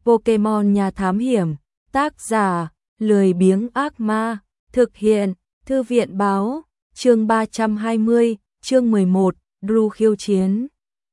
Pokemon nhà thám hiểm, tác giả, lười biếng ác ma, thực hiện, thư viện báo, chương 320, chương 11, Drew khiêu chiến.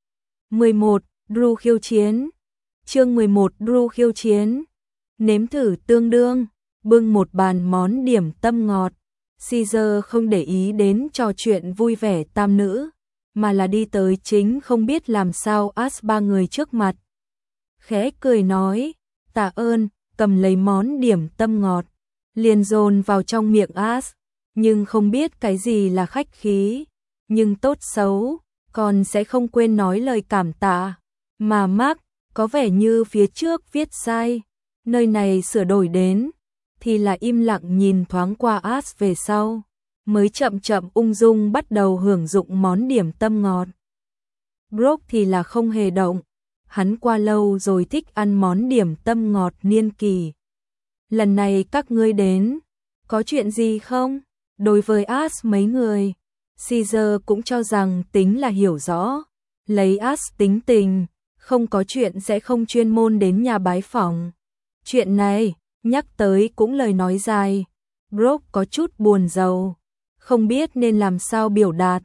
11, Drew khiêu chiến. Chương 11, Drew khiêu chiến. Nếm thử tương đương, bưng một bàn món điểm tâm ngọt. Caesar không để ý đến trò chuyện vui vẻ tam nữ, mà là đi tới chính không biết làm sao Ash ba người trước mặt. Khẽ cười nói, tạ ơn, cầm lấy món điểm tâm ngọt, liền dồn vào trong miệng Ash, nhưng không biết cái gì là khách khí, nhưng tốt xấu, còn sẽ không quên nói lời cảm tạ. Mà Mark, có vẻ như phía trước viết sai, nơi này sửa đổi đến, thì là im lặng nhìn thoáng qua Ash về sau, mới chậm chậm ung dung bắt đầu hưởng dụng món điểm tâm ngọt. Brock thì là không hề động, hắn qua lâu rồi thích ăn món điểm tâm ngọt niên kỳ. Lần này các ngươi đến, có chuyện gì không? Đối với Ash mấy người, Caesar cũng cho rằng tính là hiểu rõ, lấy Ash tính tình, không có chuyện sẽ không chuyên môn đến nhà bái phỏng. Chuyện này, nhắc tới cũng lời nói dài, Brock có chút buồn rầu, không biết nên làm sao biểu đạt.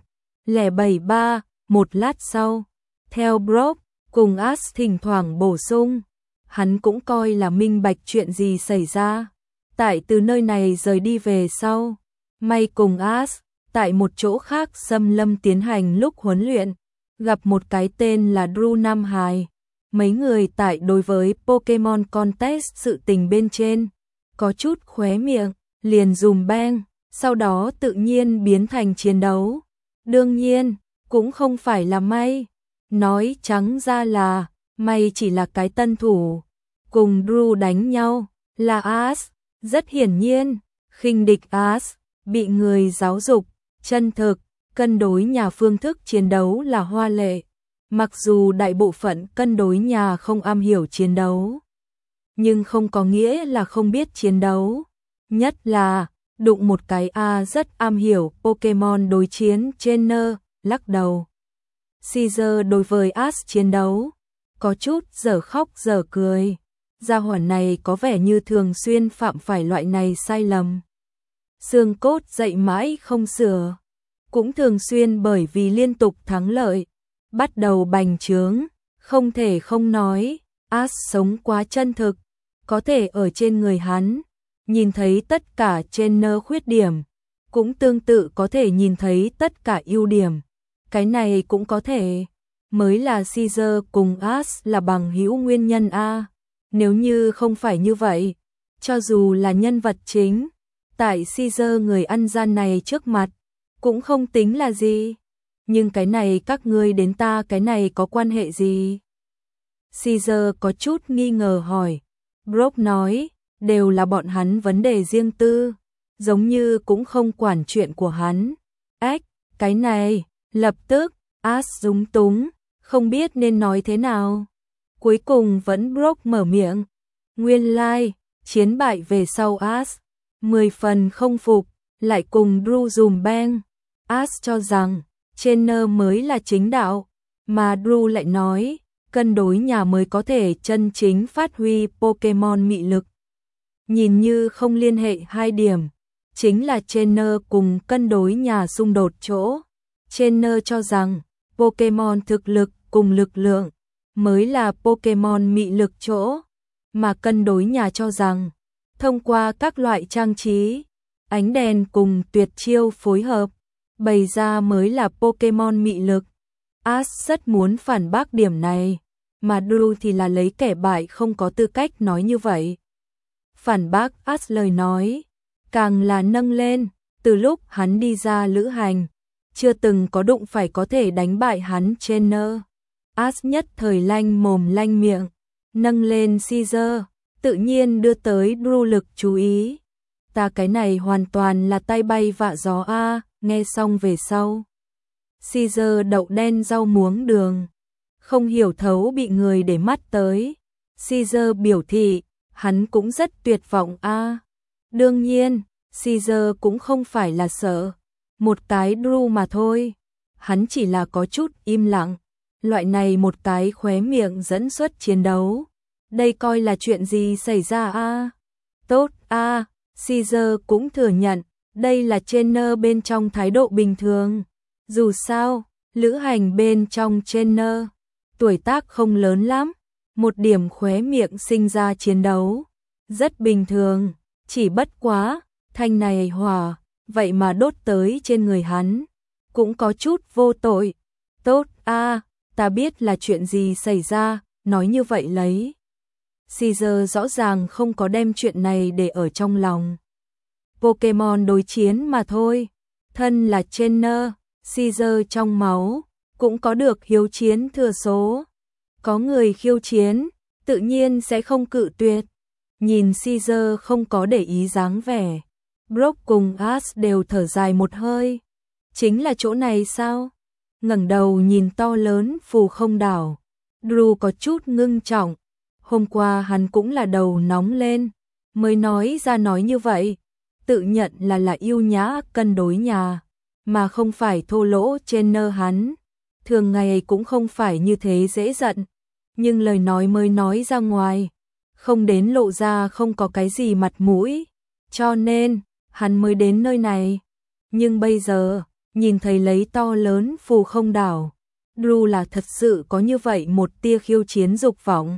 073, một lát sau, theo Brock, cùng Ash thỉnh thoảng bổ sung, hắn cũng coi là minh bạch chuyện gì xảy ra. Tại từ nơi này rời đi về sau, may cùng Ash, tại một chỗ khác xâm lâm tiến hành lúc huấn luyện, gặp một cái tên là Drew Nam Hải. Mấy người tại đối với Pokemon Contest sự tình bên trên, có chút khóe miệng, liền dùm beng, sau đó tự nhiên biến thành chiến đấu. Đương nhiên, cũng không phải là may, nói trắng ra là, may chỉ là cái tân thủ, cùng Drew đánh nhau, là Ash, rất hiển nhiên, khinh địch Ash, bị người giáo dục, chân thực, cân đối nhà phương thức chiến đấu là hoa lệ. Mặc dù đại bộ phận cân đối nhà không am hiểu chiến đấu, nhưng không có nghĩa là không biết chiến đấu. Nhất là, đụng một cái rất am hiểu Pokemon đối chiến trainer, lắc đầu. Caesar đối với Ash chiến đấu, có chút dở khóc dở cười. Gia hỏa này có vẻ như thường xuyên phạm phải loại này sai lầm. Xương cốt dậy mãi không sửa, cũng thường xuyên bởi vì liên tục thắng lợi, bắt đầu bành trướng, không thể không nói, Ash sống quá chân thực, có thể ở trên người hắn, nhìn thấy tất cả trainer khuyết điểm, cũng tương tự có thể nhìn thấy tất cả ưu điểm. Cái này cũng có thể, mới là Caesar cùng Ash là bằng hữu nguyên nhân a. Nếu như không phải như vậy, cho dù là nhân vật chính, tại Caesar người ăn gian này trước mặt, cũng không tính là gì. Nhưng cái này các ngươi đến ta cái này có quan hệ gì? Caesar có chút nghi ngờ hỏi. Brock nói, đều là bọn hắn vấn đề riêng tư, giống như cũng không quản chuyện của hắn. Ách, cái này, lập tức, Ash lúng túng, không biết nên nói thế nào. Cuối cùng vẫn Brock mở miệng. Nguyên lai, chiến bại về sau Ash, 10 phần không phục, lại cùng Drew dùm beng. Ash cho rằng, trainer mới là chính đạo, mà Drew lại nói, cân đối nhà mới có thể chân chính phát huy Pokemon mị lực. Nhìn như không liên hệ hai điểm, chính là trainer cùng cân đối nhà xung đột chỗ. Trainer cho rằng, Pokemon thực lực cùng lực lượng mới là Pokemon mị lực chỗ, mà cân đối nhà cho rằng, thông qua các loại trang trí, ánh đèn cùng tuyệt chiêu phối hợp, bày ra mới là Pokemon mị lực. Ash rất muốn phản bác điểm này, mà Drew thì là lấy kẻ bại không có tư cách nói như vậy. Phản bác Ash lời nói, càng là nâng lên, từ lúc hắn đi ra lữ hành, chưa từng có đụng phải có thể đánh bại hắn trainer. Ash nhất thời lanh mồm lanh miệng, nâng lên Caesar, tự nhiên đưa tới Drew lực chú ý. Ta cái này hoàn toàn là tay bay vạ gió a. Nghe xong về sau, Caesar đậu đen rau muống đường, không hiểu thấu bị người để mắt tới. Caesar biểu thị, hắn cũng rất tuyệt vọng a. Đương nhiên, Caesar cũng không phải là sợ một cái Drew mà thôi, hắn chỉ là có chút im lặng. Loại này một cái khóe miệng dẫn xuất chiến đấu, đây coi là chuyện gì xảy ra a? Tốt a, Caesar cũng thừa nhận, đây là trainer bên trong thái độ bình thường. Dù sao, lữ hành bên trong trainer, tuổi tác không lớn lắm, một điểm khóe miệng sinh ra chiến đấu. Rất bình thường, chỉ bất quá, thanh này hỏa, vậy mà đốt tới trên người hắn. Cũng có chút vô tội. Tốt a, ta biết là chuyện gì xảy ra, nói như vậy lấy. Caesar rõ ràng không có đem chuyện này để ở trong lòng. Pokemon đối chiến mà thôi. Thân là trainer, Caesar trong máu, cũng có được hiếu chiến thừa số. Có người khiêu chiến, tự nhiên sẽ không cự tuyệt. Nhìn Caesar không có để ý dáng vẻ, Brock cùng Ash đều thở dài một hơi. Chính là chỗ này sao? Ngẩng đầu nhìn to lớn phù không đảo. Drew có chút ngưng trọng. Hôm qua hắn cũng là đầu nóng lên, mới nói ra nói như vậy. Tự nhận là yêu nhã cân đối nhà, mà không phải thô lỗ trainer hắn. Thường ngày cũng không phải như thế dễ giận, nhưng lời nói mới nói ra ngoài, không đến lộ ra không có cái gì mặt mũi, cho nên hắn mới đến nơi này. Nhưng bây giờ, nhìn thấy lấy to lớn phù không đảo, Drew là thật sự có như vậy một tia khiêu chiến dục vọng.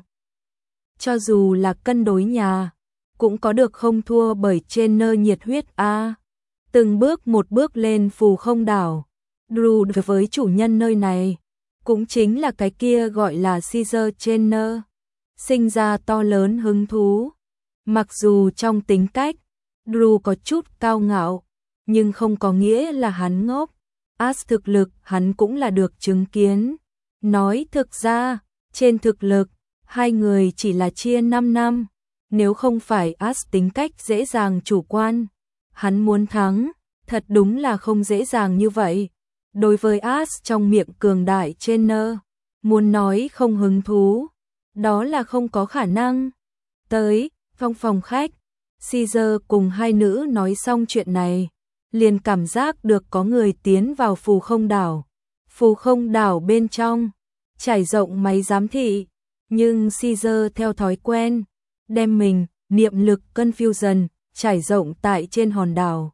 Cho dù là cân đối nhà, cũng có được không thua bởi trainer nhiệt huyết a. Từng bước một bước lên phù không đảo, Drew đối với chủ nhân nơi này, cũng chính là cái kia gọi là Caesar trainer, sinh ra to lớn hứng thú. Mặc dù trong tính cách, Drew có chút cao ngạo, nhưng không có nghĩa là hắn ngốc. Ash thực lực hắn cũng là được chứng kiến. Nói thực ra, trên thực lực, hai người chỉ là chia 5 năm. Nếu không phải Ash tính cách dễ dàng chủ quan, hắn muốn thắng, thật đúng là không dễ dàng như vậy. Đối với Ash trong miệng cường đại trainer, muốn nói không hứng thú, đó là không có khả năng. Tới, phòng khách, Caesar cùng hai nữ nói xong chuyện này, liền cảm giác được có người tiến vào phù không đảo. Phù không đảo bên trong, trải rộng máy giám thị, nhưng Caesar theo thói quen, đem mình, niệm lực confusion, trải rộng tại trên hòn đảo.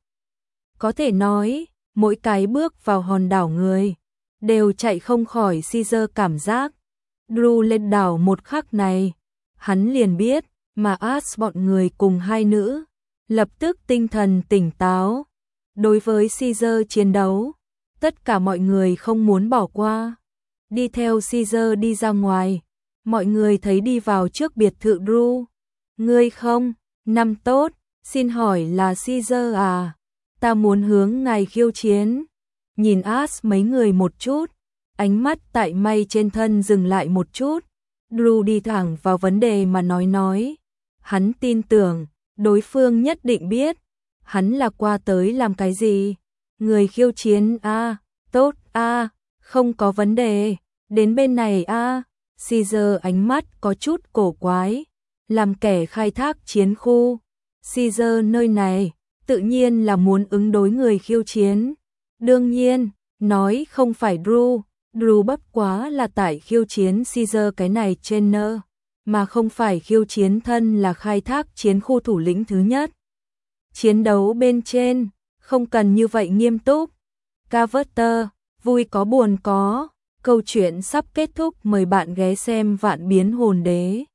Có thể nói, mỗi cái bước vào hòn đảo người, đều chạy không khỏi Caesar cảm giác. Drew lên đảo một khắc này, hắn liền biết, mà Ash bọn người cùng hai nữ, lập tức tinh thần tỉnh táo. Đối với Caesar chiến đấu, tất cả mọi người không muốn bỏ qua. Đi theo Caesar đi ra ngoài, mọi người thấy đi vào trước biệt thự Drew. Ngươi không, năm tốt, xin hỏi là Caesar à? Ta muốn hướng ngài khiêu chiến. Nhìn Ash mấy người một chút, ánh mắt tại may trên thân dừng lại một chút. Drew đi thẳng vào vấn đề mà nói. Hắn tin tưởng, đối phương nhất định biết, hắn là qua tới làm cái gì. Người khiêu chiến a, tốt a, không có vấn đề, đến bên này a. Caesar ánh mắt có chút cổ quái, làm kẻ khai thác chiến khu. Caesar nơi này, tự nhiên là muốn ứng đối người khiêu chiến. Đương nhiên, nói không phải Drew bất quá là tại khiêu chiến Caesar cái này trainer, mà không phải khiêu chiến thân là khai thác chiến khu thủ lĩnh thứ nhất. Chiến đấu bên trên, không cần như vậy nghiêm túc. Carver, vui có buồn có, câu chuyện sắp kết thúc, mời bạn ghé xem Vạn Biến Hồn Đế.